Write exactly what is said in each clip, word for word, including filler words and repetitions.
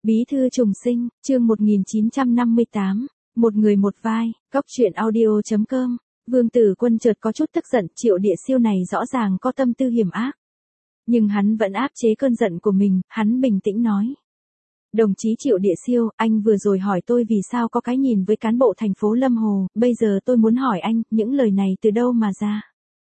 Bí thư trùng sinh, chương một nghìn chín trăm năm mươi tám, một người một vai, góc truyện audio chấm com. Vương Tử Quân chợt có chút tức giận, Triệu Địa Siêu này rõ ràng có tâm tư hiểm ác. Nhưng hắn vẫn áp chế cơn giận của mình, hắn bình tĩnh nói. Đồng chí Triệu Địa Siêu, anh vừa rồi hỏi tôi vì sao có cái nhìn với cán bộ thành phố Lâm Hồ, bây giờ tôi muốn hỏi anh, những lời này từ đâu mà ra?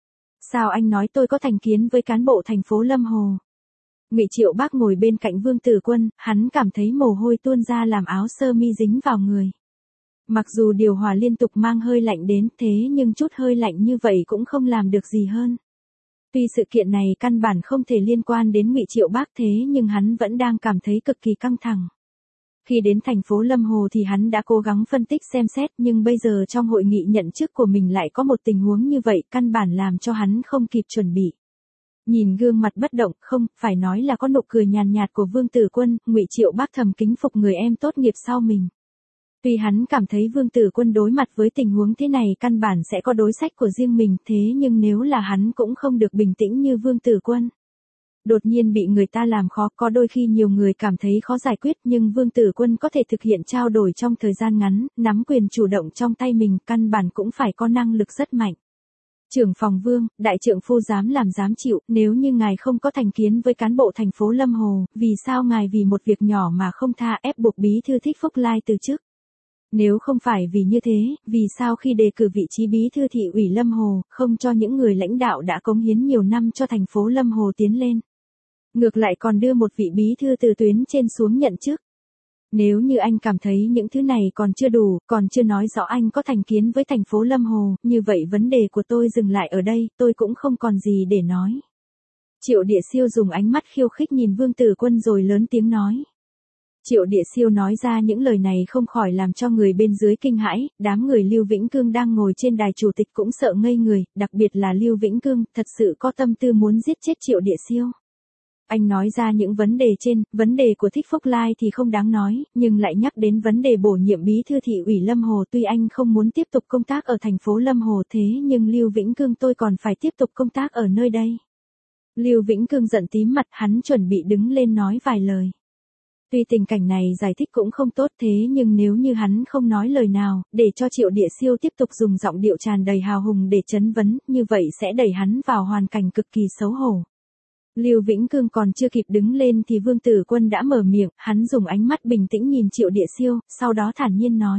Sao anh nói tôi có thành kiến với cán bộ thành phố Lâm Hồ? Ngụy Triệu Bác ngồi bên cạnh Vương Tử Quân, hắn cảm thấy mồ hôi tuôn ra làm áo sơ mi dính vào người. Mặc dù điều hòa liên tục mang hơi lạnh đến thế nhưng chút hơi lạnh như vậy cũng không làm được gì hơn. Tuy sự kiện này căn bản không thể liên quan đến Ngụy Triệu Bác thế nhưng hắn vẫn đang cảm thấy cực kỳ căng thẳng. Khi đến thành phố Lâm Hồ thì hắn đã cố gắng phân tích xem xét nhưng bây giờ trong hội nghị nhận chức của mình lại có một tình huống như vậy căn bản làm cho hắn không kịp chuẩn bị. Nhìn gương mặt bất động, không, phải nói là có nụ cười nhàn nhạt của Vương Tử Quân, Ngụy Triệu Bác thầm kính phục người em tốt nghiệp sau mình. Tuy hắn cảm thấy Vương Tử Quân đối mặt với tình huống thế này căn bản sẽ có đối sách của riêng mình thế nhưng nếu là hắn cũng không được bình tĩnh như Vương Tử Quân. Đột nhiên bị người ta làm khó, có đôi khi nhiều người cảm thấy khó giải quyết nhưng Vương Tử Quân có thể thực hiện trao đổi trong thời gian ngắn, nắm quyền chủ động trong tay mình, căn bản cũng phải có năng lực rất mạnh. Trưởng phòng Vương, đại trượng phu dám làm dám chịu, nếu như ngài không có thành kiến với cán bộ thành phố Lâm Hồ, vì sao ngài vì một việc nhỏ mà không tha ép buộc Bí thư Thích Phúc Lai từ chức? Nếu không phải vì như thế, vì sao khi đề cử vị trí Bí thư thị ủy Lâm Hồ, không cho những người lãnh đạo đã cống hiến nhiều năm cho thành phố Lâm Hồ tiến lên? Ngược lại còn đưa một vị bí thư từ tuyến trên xuống nhận chức. Nếu như anh cảm thấy những thứ này còn chưa đủ, còn chưa nói rõ anh có thành kiến với thành phố Lâm Hồ, như vậy vấn đề của tôi dừng lại ở đây, tôi cũng không còn gì để nói. Triệu Địa Siêu dùng ánh mắt khiêu khích nhìn Vương Tử Quân rồi lớn tiếng nói. Triệu Địa Siêu nói ra những lời này không khỏi làm cho người bên dưới kinh hãi, đám người Lưu Vĩnh Cương đang ngồi trên đài chủ tịch cũng sợ ngây người, đặc biệt là Lưu Vĩnh Cương, thật sự có tâm tư muốn giết chết Triệu Địa Siêu. Anh nói ra những vấn đề trên, vấn đề của Thích Phúc Lai thì không đáng nói, nhưng lại nhắc đến vấn đề bổ nhiệm bí thư thị ủy Lâm Hồ. Tuy anh không muốn tiếp tục công tác ở thành phố Lâm Hồ thế nhưng Lưu Vĩnh Cương tôi còn phải tiếp tục công tác ở nơi đây. Lưu Vĩnh Cương giận tím mặt, hắn chuẩn bị đứng lên nói vài lời. Tuy tình cảnh này giải thích cũng không tốt thế nhưng nếu như hắn không nói lời nào, để cho Triệu Địa Siêu tiếp tục dùng giọng điệu tràn đầy hào hùng để chấn vấn, như vậy sẽ đẩy hắn vào hoàn cảnh cực kỳ xấu hổ. Lưu Vĩnh Cương còn chưa kịp đứng lên thì Vương Tử Quân đã mở miệng, hắn dùng ánh mắt bình tĩnh nhìn Triệu Địa Siêu, sau đó thản nhiên nói.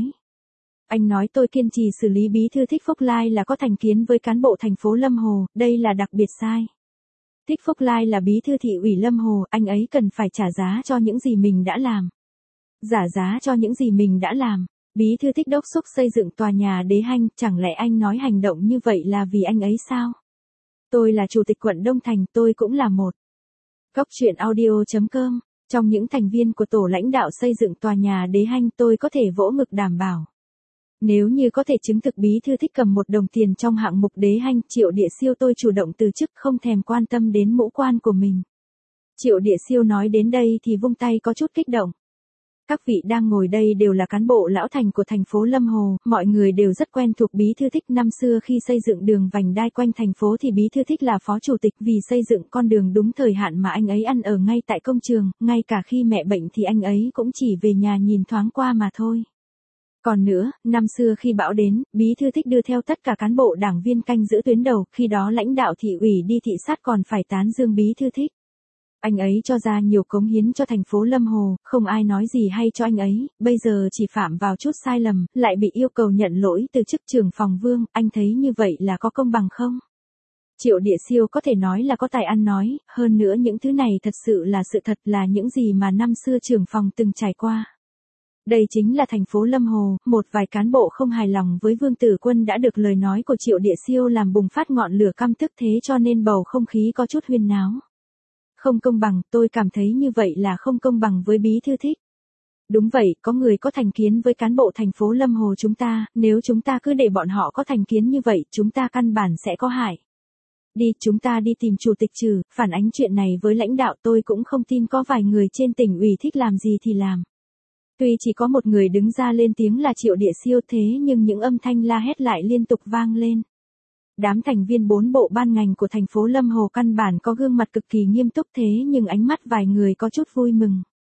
Anh nói tôi kiên trì xử lý bí thư Thích Phúc Lai là có thành kiến với cán bộ thành phố Lâm Hồ, đây là đặc biệt sai. Thích Phúc Lai là bí thư thị ủy Lâm Hồ, anh ấy cần phải trả giá cho những gì mình đã làm. Giả giá cho những gì mình đã làm. Bí thư Thích đốc thúc xây dựng tòa nhà Đế Hanh, chẳng lẽ anh nói hành động như vậy là vì anh ấy sao? Tôi là chủ tịch quận Đông Thành, tôi cũng là một. Góc truyện audio chấm com, trong những thành viên của tổ lãnh đạo xây dựng tòa nhà Đế Hanh tôi có thể vỗ ngực đảm bảo. Nếu như có thể chứng thực bí thư Thích cầm một đồng tiền trong hạng mục Đế Hanh, Triệu Địa Siêu tôi chủ động từ chức không thèm quan tâm đến mũ quan của mình. Triệu Địa Siêu nói đến đây thì vung tay có chút kích động. Các vị đang ngồi đây đều là cán bộ lão thành của thành phố Lâm Hồ, mọi người đều rất quen thuộc bí thư Thích. Năm xưa khi xây dựng đường vành đai quanh thành phố thì bí thư Thích là phó chủ tịch, vì xây dựng con đường đúng thời hạn mà anh ấy ăn ở ngay tại công trường, ngay cả khi mẹ bệnh thì anh ấy cũng chỉ về nhà nhìn thoáng qua mà thôi. Còn nữa, năm xưa khi bão đến, bí thư Thích đưa theo tất cả cán bộ đảng viên canh giữ tuyến đầu, khi đó lãnh đạo thị ủy đi thị sát còn phải tán dương bí thư Thích. Anh ấy cho ra nhiều cống hiến cho thành phố Lâm Hồ, không ai nói gì hay cho anh ấy, bây giờ chỉ phạm vào chút sai lầm, lại bị yêu cầu nhận lỗi từ chức trưởng phòng Vương, anh thấy như vậy là có công bằng không? Triệu Địa Siêu có thể nói là có tài ăn nói, hơn nữa những thứ này thật sự là sự thật, là những gì mà năm xưa trưởng phòng từng trải qua. Đây chính là thành phố Lâm Hồ, một vài cán bộ không hài lòng với Vương Tử Quân đã được lời nói của Triệu Địa Siêu làm bùng phát ngọn lửa căm tức thế cho nên bầu không khí có chút huyên náo. Không công bằng, tôi cảm thấy như vậy là không công bằng với bí thư Thích. Đúng vậy, có người có thành kiến với cán bộ thành phố Lâm Hồ chúng ta, nếu chúng ta cứ để bọn họ có thành kiến như vậy, chúng ta căn bản sẽ có hại. Đi, chúng ta đi tìm chủ tịch trừ, phản ánh chuyện này với lãnh đạo, tôi cũng không tin có vài người trên tỉnh ủy thích làm gì thì làm. Tuy chỉ có một người đứng ra lên tiếng là Triệu Địa Siêu thế nhưng những âm thanh la hét lại liên tục vang lên. Đám thành viên bốn bộ ban ngành của thành phố Lâm Hồ căn bản có gương mặt cực kỳ nghiêm túc thế nhưng ánh mắt vài người có chút vui mừng.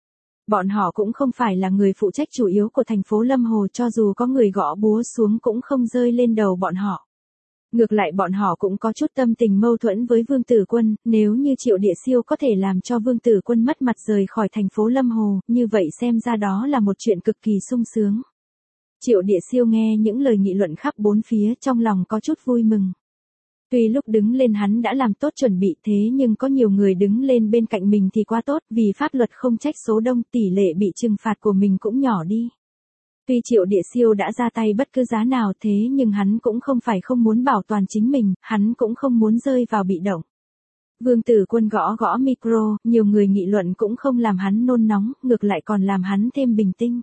Bọn họ cũng không phải là người phụ trách chủ yếu của thành phố Lâm Hồ, cho dù có người gõ búa xuống cũng không rơi lên đầu bọn họ. Ngược lại bọn họ cũng có chút tâm tình mâu thuẫn với Vương Tử Quân, nếu như Triệu Địa Siêu có thể làm cho Vương Tử Quân mất mặt rời khỏi thành phố Lâm Hồ, như vậy xem ra đó là một chuyện cực kỳ sung sướng. Triệu Địa Siêu nghe những lời nghị luận khắp bốn phía trong lòng có chút vui mừng. Tuy lúc đứng lên hắn đã làm tốt chuẩn bị thế nhưng có nhiều người đứng lên bên cạnh mình thì quá tốt, vì pháp luật không trách số đông, tỷ lệ bị trừng phạt của mình cũng nhỏ đi. Tuy Triệu Địa Siêu đã ra tay bất cứ giá nào thế nhưng hắn cũng không phải không muốn bảo toàn chính mình, hắn cũng không muốn rơi vào bị động. Vương Tử Quân gõ gõ micro, nhiều người nghị luận cũng không làm hắn nôn nóng, ngược lại còn làm hắn thêm bình tĩnh.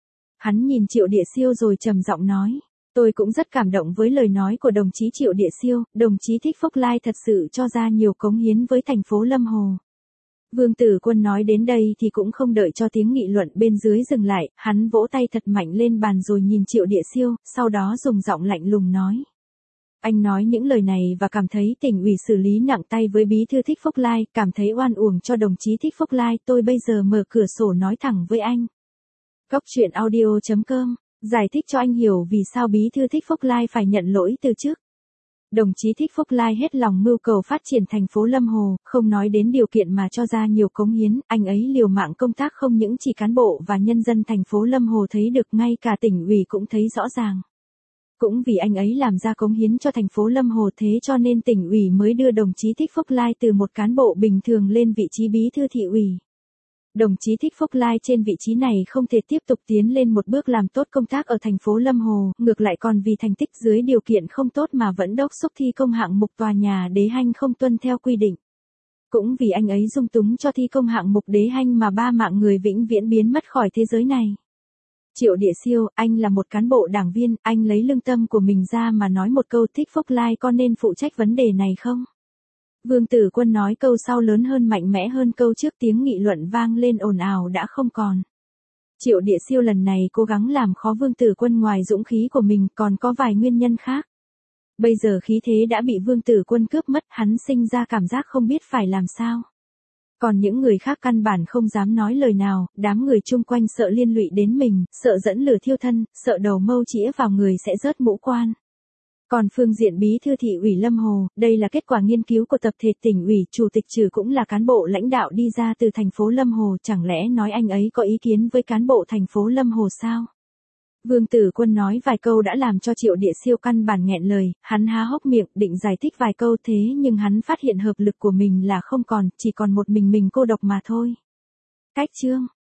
Hắn nhìn Triệu Địa Siêu rồi trầm giọng nói, tôi cũng rất cảm động với lời nói của đồng chí Triệu Địa Siêu, đồng chí Thích Phúc Lai thật sự cho ra nhiều cống hiến với thành phố Lâm Hồ. Vương Tử Quân nói đến đây thì cũng không đợi cho tiếng nghị luận bên dưới dừng lại, hắn vỗ tay thật mạnh lên bàn rồi nhìn Triệu Địa Siêu, sau đó dùng giọng lạnh lùng nói. Anh nói những lời này và cảm thấy tỉnh ủy xử lý nặng tay với bí thư Thích Phúc Lai, cảm thấy oan uổng cho đồng chí Thích Phúc Lai, tôi bây giờ mở cửa sổ nói thẳng với anh. Góc truyện audio chấm com, giải thích cho anh hiểu vì sao bí thư Thích Phúc Lai phải nhận lỗi từ trước. Đồng chí Thích Phúc Lai hết lòng mưu cầu phát triển thành phố Lâm Hồ, không nói đến điều kiện mà cho ra nhiều cống hiến, anh ấy liều mạng công tác không những chỉ cán bộ và nhân dân thành phố Lâm Hồ thấy được, ngay cả tỉnh ủy cũng thấy rõ ràng. Cũng vì anh ấy làm ra cống hiến cho thành phố Lâm Hồ thế cho nên tỉnh ủy mới đưa đồng chí Thích Phúc Lai từ một cán bộ bình thường lên vị trí bí thư thị ủy. Đồng chí Thích Phúc Lai trên vị trí này không thể tiếp tục tiến lên một bước làm tốt công tác ở thành phố Lâm Hồ, ngược lại còn vì thành tích dưới điều kiện không tốt mà vẫn đốc thúc thi công hạng mục tòa nhà Đế Hanh không tuân theo quy định. Cũng vì anh ấy dung túng cho thi công hạng mục Đế Hanh mà ba mạng người vĩnh viễn biến mất khỏi thế giới này. Triệu Địa Siêu, anh là một cán bộ đảng viên, anh lấy lương tâm của mình ra mà nói một câu, Thích Phúc Lai có nên phụ trách vấn đề này không? Vương Tử Quân nói câu sau lớn hơn, mạnh mẽ hơn câu trước, tiếng nghị luận vang lên ồn ào đã không còn. Triệu Địa Siêu lần này cố gắng làm khó Vương Tử Quân, ngoài dũng khí của mình còn có vài nguyên nhân khác. Bây giờ khí thế đã bị Vương Tử Quân cướp mất, hắn sinh ra cảm giác không biết phải làm sao. Còn những người khác căn bản không dám nói lời nào, đám người chung quanh sợ liên lụy đến mình, sợ dẫn lửa thiêu thân, sợ đầu mâu chĩa vào người sẽ rớt mũ quan. Còn phương diện bí thư thị ủy Lâm Hồ, đây là kết quả nghiên cứu của tập thể tỉnh ủy, chủ tịch trừ cũng là cán bộ lãnh đạo đi ra từ thành phố Lâm Hồ, chẳng lẽ nói anh ấy có ý kiến với cán bộ thành phố Lâm Hồ sao? Vương Tử Quân nói vài câu đã làm cho Triệu Địa Siêu căn bản nghẹn lời, hắn há hốc miệng định giải thích vài câu thế nhưng hắn phát hiện hợp lực của mình là không còn, chỉ còn một mình mình cô độc mà thôi. Cách chương